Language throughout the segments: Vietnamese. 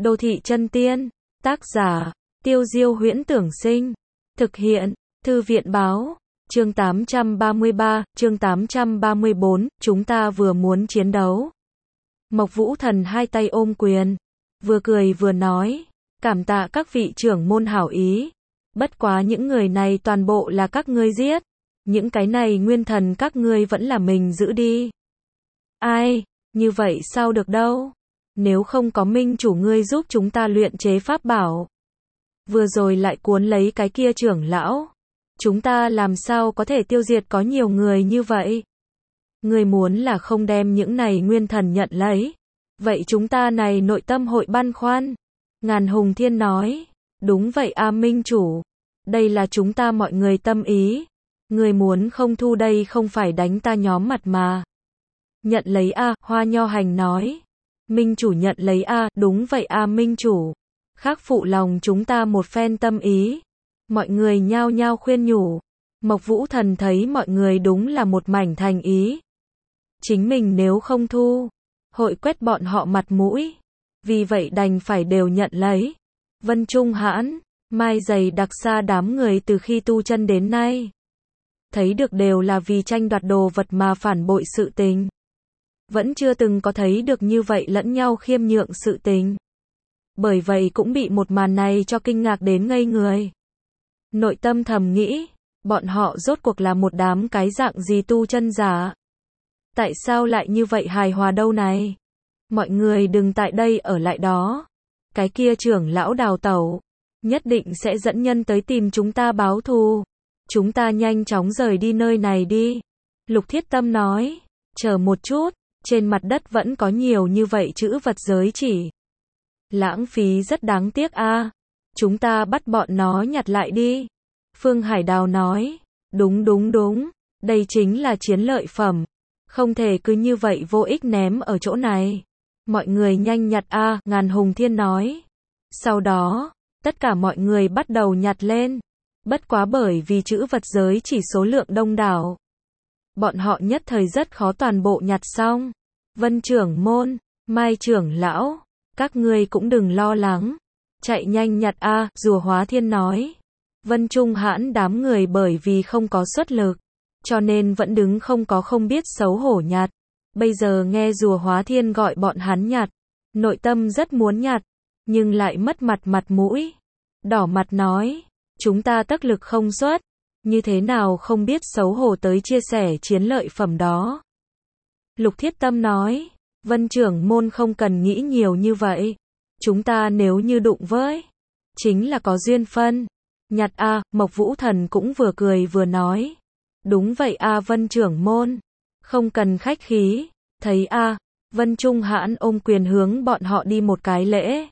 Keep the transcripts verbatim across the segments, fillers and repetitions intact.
Đô thị chân tiên, tác giả, Tiêu Diêu Huyễn Tưởng Sinh, thực hiện, Thư viện Báo, chương tám trăm ba mươi ba, chương tám trăm ba mươi bốn, chúng ta vừa muốn chiến đấu. Mộc Vũ Thần hai tay ôm quyền, vừa cười vừa nói, cảm tạ các vị trưởng môn hảo ý, bất quá những người này toàn bộ là các ngươi giết, những cái này nguyên thần các ngươi vẫn là mình giữ đi. Ai, như vậy sao được đâu, nếu không có minh chủ ngươi giúp chúng ta luyện chế pháp bảo. Vừa rồi lại cuốn lấy cái kia trưởng lão, chúng ta làm sao có thể tiêu diệt có nhiều người như vậy. Ngươi muốn là không đem những này nguyên thần nhận lấy, vậy chúng ta này nội tâm hội băn khoăn. Ngàn Hùng Thiên nói, đúng vậy a minh chủ, đây là chúng ta mọi người tâm ý, ngươi muốn không thu đây không phải đánh ta nhóm mặt mà. Nhận lấy a, Hoa Nho Hành nói, minh chủ nhận lấy a, đúng vậy a minh chủ, khắc phụ lòng chúng ta một phen tâm ý. Mọi người nhao nhao khuyên nhủ, Mộc Vũ Thần thấy mọi người đúng là một mảnh thành ý. Chính mình nếu không thu, hội quét bọn họ mặt mũi, vì vậy đành phải đều nhận lấy. Vân Trung Hãn, Mai Dày đặc xa đám người từ khi tu chân đến nay, thấy được đều là vì tranh đoạt đồ vật mà phản bội sự tình. Vẫn chưa từng có thấy được như vậy lẫn nhau khiêm nhượng sự tình. Bởi vậy cũng bị một màn này cho kinh ngạc đến ngây người. Nội tâm thầm nghĩ, bọn họ rốt cuộc là một đám cái dạng gì tu chân giả? Tại sao lại như vậy hài hòa đâu này? Mọi người đừng tại đây ở lại đó. Cái kia trưởng lão đào tẩu, nhất định sẽ dẫn nhân tới tìm chúng ta báo thù. Chúng ta nhanh chóng rời đi nơi này đi. Lục Thiết Tâm nói, chờ một chút, trên mặt đất vẫn có nhiều như vậy chữ vật giới chỉ. Lãng phí rất đáng tiếc a. Chúng ta bắt bọn nó nhặt lại đi. Phương Hải Đào nói, đúng đúng đúng, đây chính là chiến lợi phẩm. Không thể cứ như vậy vô ích ném ở chỗ này. Mọi người nhanh nhặt a, Ngàn Hùng Thiên nói. Sau đó, tất cả mọi người bắt đầu nhặt lên. Bất quá bởi vì chữ vật giới chỉ số lượng đông đảo, bọn họ nhất thời rất khó toàn bộ nhặt xong. Vân trưởng môn, Mai trưởng lão, các ngươi cũng đừng lo lắng, chạy nhanh nhặt a, Rùa Hóa Thiên nói. Vân Trung Hãn đám người bởi vì không có xuất lực, cho nên vẫn đứng không có không biết xấu hổ nhặt. Bây giờ nghe Rùa Hóa Thiên gọi bọn hắn nhặt, nội tâm rất muốn nhặt, nhưng lại mất mặt mặt mũi. Đỏ mặt nói, chúng ta tất lực không xuất, như thế nào không biết xấu hổ tới chia sẻ chiến lợi phẩm đó. Lục Thiết Tâm nói, Vân trưởng môn không cần nghĩ nhiều như vậy, chúng ta nếu như đụng với, chính là có duyên phân. Nhặt a, Mộc Vũ Thần cũng vừa cười vừa nói, đúng vậy a Vân trưởng môn, không cần khách khí. Thấy a, Vân Trung Hãn ôm quyền hướng bọn họ đi một cái lễ,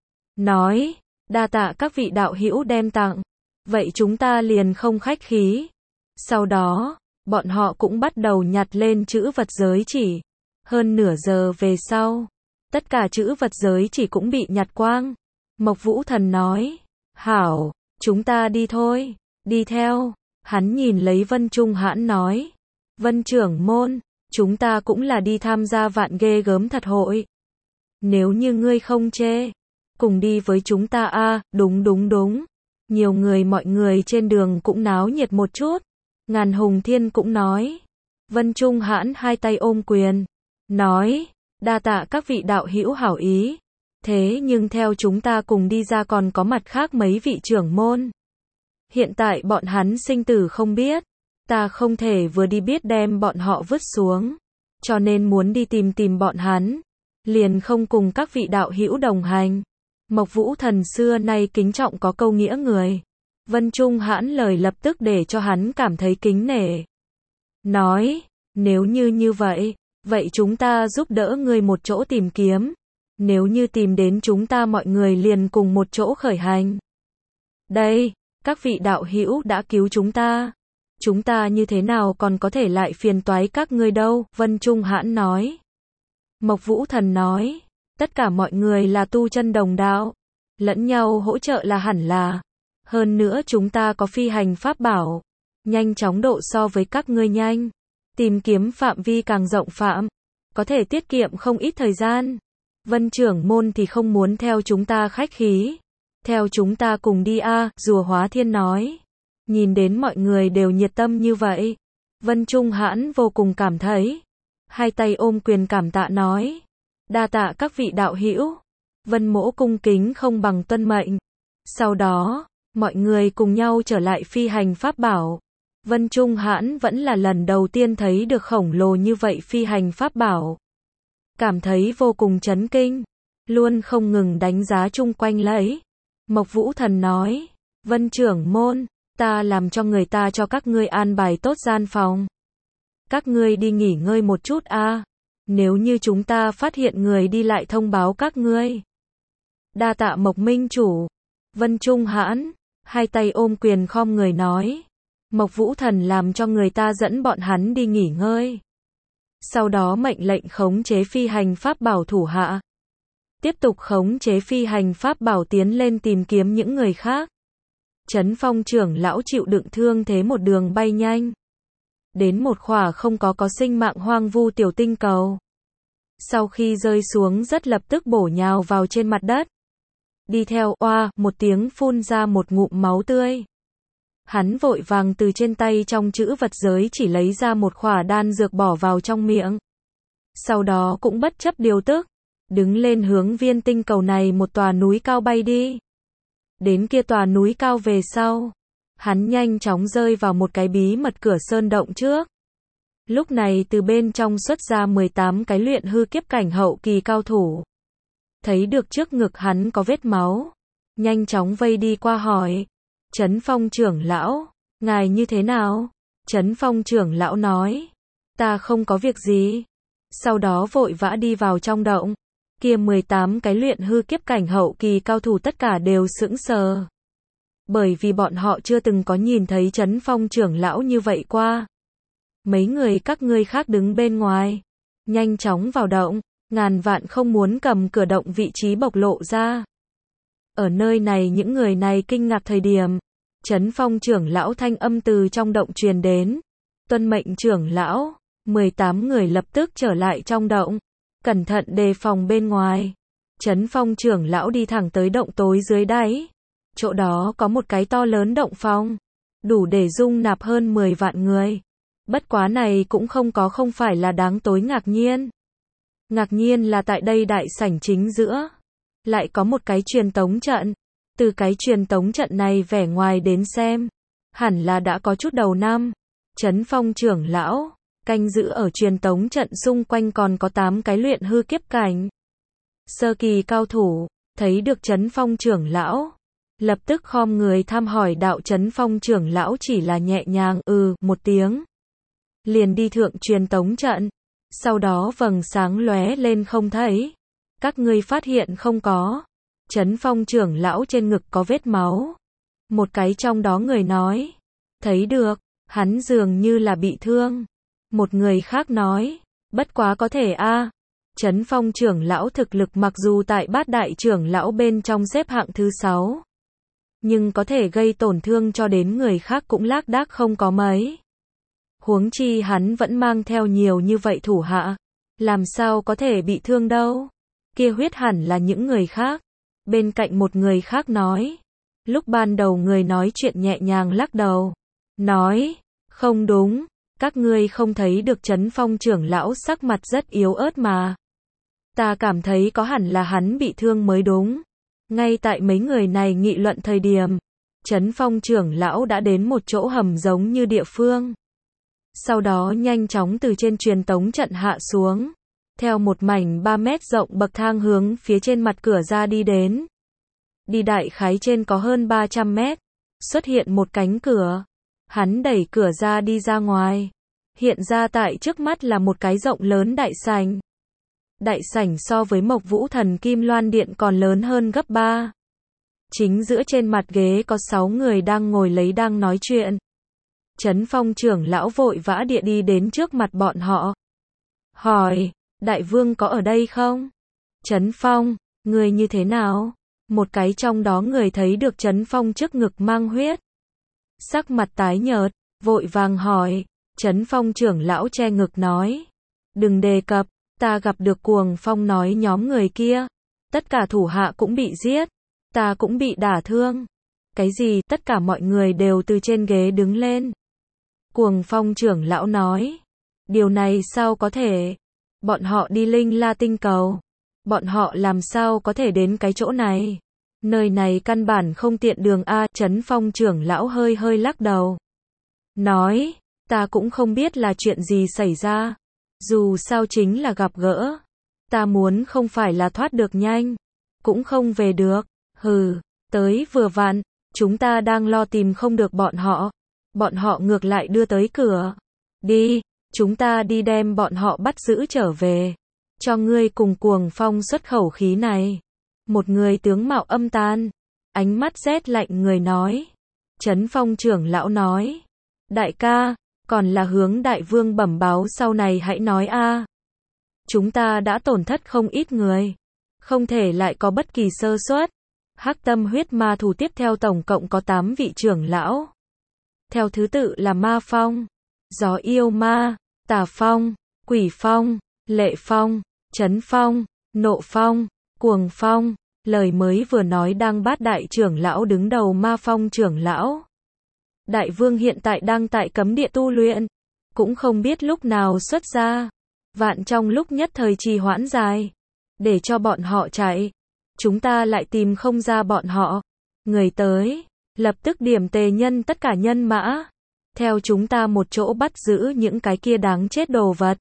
nói, đa tạ các vị đạo hữu đem tặng, vậy chúng ta liền không khách khí. Sau đó, bọn họ cũng bắt đầu nhặt lên chữ vật giới chỉ. Hơn nửa giờ về sau, tất cả chữ vật giới chỉ cũng bị nhặt quang. Mộc Vũ Thần nói, hảo, chúng ta đi thôi, đi theo. Hắn nhìn lấy Vân Trung Hãn nói, Vân trưởng môn, chúng ta cũng là đi tham gia vạn ghê gớm thật hội. Nếu như ngươi không chê, cùng đi với chúng ta a, đúng đúng đúng. Nhiều người mọi người trên đường cũng náo nhiệt một chút. Ngàn Hùng Thiên cũng nói. Vân Trung Hãn hai tay ôm quyền, nói, đa tạ các vị đạo hữu hảo ý. Thế nhưng theo chúng ta cùng đi ra còn có mặt khác mấy vị trưởng môn. Hiện tại bọn hắn sinh tử không biết, ta không thể vừa đi biết đem bọn họ vứt xuống, cho nên muốn đi tìm tìm bọn hắn, liền không cùng các vị đạo hữu đồng hành. Mộc Vũ Thần xưa nay kính trọng có câu nghĩa người. Vân Trung Hãn lời lập tức để cho hắn cảm thấy kính nể. Nói, nếu như như vậy, vậy chúng ta giúp đỡ ngươi một chỗ tìm kiếm. Nếu như tìm đến chúng ta mọi người liền cùng một chỗ khởi hành. Đây, các vị đạo hữu đã cứu chúng ta. Chúng ta như thế nào còn có thể lại phiền toái các ngươi đâu, Vân Trung Hãn nói. Mộc Vũ Thần nói, tất cả mọi người là tu chân đồng đạo, lẫn nhau hỗ trợ là hẳn là. Hơn nữa chúng ta có phi hành pháp bảo, nhanh chóng độ so với các ngươi nhanh, tìm kiếm phạm vi càng rộng phạm, có thể tiết kiệm không ít thời gian. Vân trưởng môn thì không muốn theo chúng ta khách khí. Theo chúng ta cùng đi a, Rùa Hóa Thiên nói. Nhìn đến mọi người đều nhiệt tâm như vậy. Vân Trung Hãn vô cùng cảm thấy. Hai tay ôm quyền cảm tạ nói. Đa tạ các vị đạo hữu. Vân Mỗ cung kính không bằng tuân mệnh. Sau đó, mọi người cùng nhau trở lại phi hành pháp bảo. Vân Trung Hãn vẫn là lần đầu tiên thấy được khổng lồ như vậy phi hành pháp bảo. Cảm thấy vô cùng chấn kinh. Luôn không ngừng đánh giá chung quanh lấy. Mộc Vũ Thần nói. Vân trưởng môn, ta làm cho người ta cho các ngươi an bài tốt gian phòng. Các ngươi đi nghỉ ngơi một chút a. Nếu như chúng ta phát hiện người đi lại thông báo các ngươi. Đa tạ Mộc Minh chủ. Vân Trung Hãn, hai tay ôm quyền khom người nói. Mộc Vũ Thần làm cho người ta dẫn bọn hắn đi nghỉ ngơi. Sau đó mệnh lệnh khống chế phi hành pháp bảo thủ hạ. Tiếp tục khống chế phi hành pháp bảo tiến lên tìm kiếm những người khác. Trấn Phong trưởng lão chịu đựng thương thế một đường bay nhanh. Đến một khỏa không có có sinh mạng hoang vu tiểu tinh cầu. Sau khi rơi xuống rất lập tức bổ nhào vào trên mặt đất. Đi theo oa, một tiếng phun ra một ngụm máu tươi. Hắn vội vàng từ trên tay trong chữ vật giới chỉ lấy ra một khỏa đan dược bỏ vào trong miệng. Sau đó cũng bất chấp điều tức. Đứng lên hướng viên tinh cầu này một tòa núi cao bay đi. Đến kia tòa núi cao về sau. Hắn nhanh chóng rơi vào một cái bí mật cửa sơn động trước. Lúc này từ bên trong xuất ra mười tám cái luyện hư kiếp cảnh hậu kỳ cao thủ. Thấy được trước ngực hắn có vết máu. Nhanh chóng vây đi qua hỏi. Trấn Phong trưởng lão, ngài như thế nào? Trấn Phong trưởng lão nói. Ta không có việc gì. Sau đó vội vã đi vào trong động. Kia mười tám cái luyện hư kiếp cảnh hậu kỳ cao thủ tất cả đều sững sờ. Bởi vì bọn họ chưa từng có nhìn thấy Trấn Phong trưởng lão như vậy qua. Mấy người các ngươi khác đứng bên ngoài. Nhanh chóng vào động. Ngàn vạn không muốn cầm cửa động vị trí bộc lộ ra. Ở nơi này những người này kinh ngạc thời điểm. Trấn Phong trưởng lão thanh âm từ trong động truyền đến. Tuân mệnh trưởng lão. mười tám người lập tức trở lại trong động. Cẩn thận đề phòng bên ngoài. Trấn Phong trưởng lão đi thẳng tới động tối dưới đáy. Chỗ đó có một cái to lớn động phòng. Đủ để dung nạp hơn mười vạn người. Bất quá này cũng không có không phải là đáng tối ngạc nhiên. Ngạc nhiên là tại đây đại sảnh chính giữa. Lại có một cái truyền tống trận. Từ cái truyền tống trận này vẻ ngoài đến xem. Hẳn là đã có chút đầu năm. Trấn Phong trưởng lão. Canh giữ ở truyền tống trận xung quanh còn có tám cái luyện hư kiếp cảnh. Sơ kỳ cao thủ. Thấy được Trấn Phong trưởng lão. Lập tức khom người thăm hỏi đạo Trấn Phong trưởng lão chỉ là nhẹ nhàng ừ một tiếng. Liền đi thượng truyền tống trận. Sau đó vầng sáng lóe lên không thấy. Các ngươi phát hiện không có. Trấn Phong trưởng lão trên ngực có vết máu. Một cái trong đó người nói. Thấy được, hắn dường như là bị thương. Một người khác nói. Bất quá có thể a. À. Trấn Phong trưởng lão thực lực mặc dù tại bát đại trưởng lão bên trong xếp hạng thứ sáu. Nhưng có thể gây tổn thương cho đến người khác cũng lác đác không có mấy. Huống chi hắn vẫn mang theo nhiều như vậy thủ hạ. Làm sao có thể bị thương đâu. Kia huyết hẳn là những người khác. Bên cạnh một người khác nói. Lúc ban đầu người nói chuyện nhẹ nhàng lắc đầu. Nói. Không đúng. Các ngươi không thấy được Trấn Phong trưởng lão sắc mặt rất yếu ớt mà. Ta cảm thấy có hẳn là hắn bị thương mới đúng. Ngay tại mấy người này nghị luận thời điểm. Trấn Phong trưởng lão đã đến một chỗ hầm giống như địa phương. Sau đó nhanh chóng từ trên truyền tống trận hạ xuống. Theo một mảnh ba mét rộng bậc thang hướng phía trên mặt cửa ra đi đến. Đi đại khái trên có hơn ba trăm mét. Xuất hiện một cánh cửa. Hắn đẩy cửa ra đi ra ngoài. Hiện ra tại trước mắt là một cái rộng lớn đại sảnh. Đại sảnh so với Mộc Vũ Thần Kim Loan Điện còn lớn hơn gấp ba. Chính giữa trên mặt ghế có sáu người đang ngồi lấy đang nói chuyện. Trấn Phong trưởng lão vội vã địa đi đến trước mặt bọn họ. Hỏi, đại vương có ở đây không? Trấn Phong, người như thế nào? Một cái trong đó người thấy được Trấn Phong trước ngực mang huyết. Sắc mặt tái nhợt, vội vàng hỏi. Trấn Phong trưởng lão che ngực nói. Đừng đề cập, Ta gặp được Cuồng Phong nói nhóm người kia, tất cả thủ hạ cũng bị giết, ta cũng bị đả thương. Cái gì? Tất cả mọi người đều từ trên ghế đứng lên. Cuồng Phong trưởng lão nói, điều này sao có thể? Bọn họ đi Linh La tinh cầu. Bọn họ làm sao có thể đến cái chỗ này? Nơi này căn bản không tiện đường a. Trấn Phong trưởng lão hơi hơi lắc đầu. Nói, ta cũng không biết là chuyện gì xảy ra. Dù sao chính là gặp gỡ. Ta muốn không phải là thoát được nhanh, cũng không về được. Hừ, tới vừa vặn, chúng ta đang lo tìm không được bọn họ. Bọn họ ngược lại đưa tới cửa. Đi, chúng ta đi đem bọn họ bắt giữ trở về. Cho ngươi cùng Cuồng Phong xuất khẩu khí này. Một người tướng mạo âm tàn, ánh mắt rét lạnh người nói. Trấn Phong trưởng lão nói, đại ca, còn là hướng đại vương bẩm báo sau này hãy nói a. Chúng ta đã tổn thất không ít người, không thể lại có bất kỳ sơ suất. Hắc Tâm huyết ma thủ tiếp theo tổng cộng có tám vị trưởng lão. Theo thứ tự là Ma Phong, Gió Yêu Ma, Tà Phong, Quỷ Phong, Lệ Phong, Trấn Phong, Nộ Phong, Cuồng Phong. Lời mới vừa nói đang bát đại trưởng lão đứng đầu Ma Phong trưởng lão. Đại vương hiện tại đang tại cấm địa tu luyện, cũng không biết lúc nào xuất ra. Vạn trong lúc nhất thời trì hoãn dài, để cho bọn họ chạy, chúng ta lại tìm không ra bọn họ. Người tới, lập tức điểm tề nhân tất cả nhân mã, theo chúng ta một chỗ bắt giữ những cái kia đáng chết đồ vật.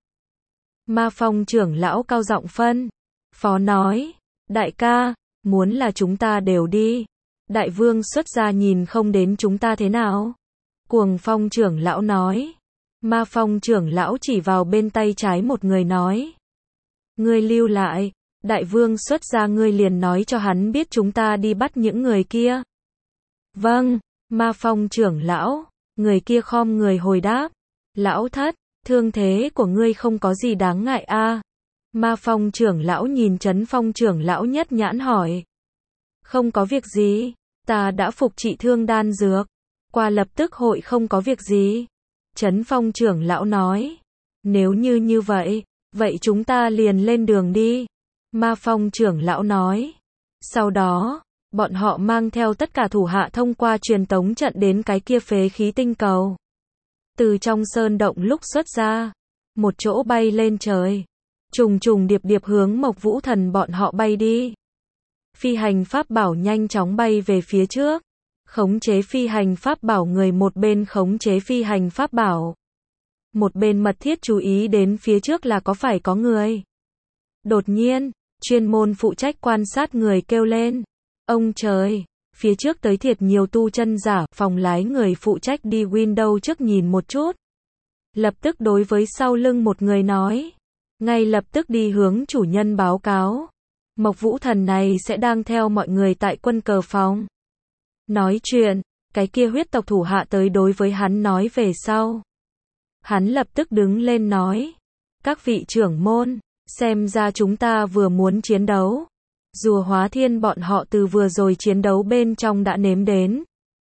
Ma Phong trưởng lão cao giọng phân phó nói, đại ca, muốn là chúng ta đều đi. Đại vương xuất gia nhìn không đến chúng ta thế nào? Cuồng Phong trưởng lão nói. Ma Phong trưởng lão chỉ vào bên tay trái một người nói, ngươi lưu lại, đại vương xuất gia ngươi liền nói cho hắn biết chúng ta đi bắt những người kia. Vâng, Ma Phong trưởng lão. Người kia khom người hồi đáp, lão thất, thương thế của ngươi không có gì đáng ngại a. Ma Phong trưởng lão nhìn Trấn Phong trưởng lão nhất nhãn hỏi, không có việc gì, ta đã phục trị thương đan dược, qua lập tức hội không có việc gì. Trấn Phong trưởng lão nói, nếu như như vậy, vậy chúng ta liền lên đường đi. Ma Phong trưởng lão nói. Sau đó, bọn họ mang theo tất cả thủ hạ thông qua truyền tống trận đến cái kia phế khí tinh cầu. Từ trong sơn động lúc xuất ra, một chỗ bay lên trời, trùng trùng điệp điệp hướng Mộc Vũ Thần bọn họ bay đi. Phi hành pháp bảo nhanh chóng bay về phía trước, khống chế phi hành pháp bảo người một bên khống chế phi hành pháp bảo, một bên mật thiết chú ý đến phía trước là có phải có người. Đột nhiên, chuyên môn phụ trách quan sát người kêu lên, ông trời, phía trước tới thiệt nhiều tu chân giả. Phòng lái người phụ trách đi window trước nhìn một chút, lập tức đối với sau lưng một người nói, ngay lập tức đi hướng chủ nhân báo cáo, Mộc Vũ Thần này sẽ đang theo mọi người tại quân cờ phòng. Nói chuyện, cái kia huyết tộc thủ hạ tới đối với hắn nói về sau. Hắn lập tức đứng lên nói, các vị trưởng môn, xem ra chúng ta vừa muốn chiến đấu. Rùa hóa thiên bọn họ từ vừa rồi chiến đấu bên trong đã nếm đến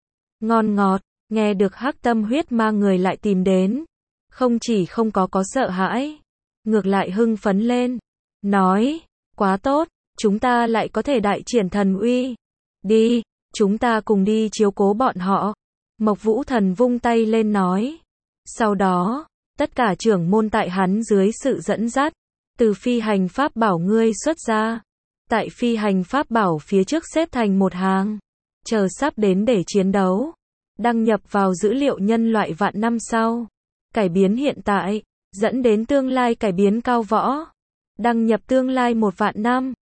ngon ngọt. Nghe được Hắc Tâm huyết ma người lại tìm đến, không chỉ không có có sợ hãi, ngược lại hưng phấn lên, nói, quá tốt, chúng ta lại có thể đại triển thần uy. Đi, chúng ta cùng đi chiếu cố bọn họ. Mộc Vũ Thần vung tay lên nói. Sau đó, tất cả trưởng môn tại hắn dưới sự dẫn dắt, từ phi hành pháp bảo ngươi xuất ra. Tại phi hành pháp bảo phía trước xếp thành một hàng, chờ sắp đến để chiến đấu. Đăng nhập vào dữ liệu nhân loại vạn năm sau. Cải biến hiện tại, dẫn đến tương lai cải biến cao võ. Đăng nhập tương lai một vạn năm.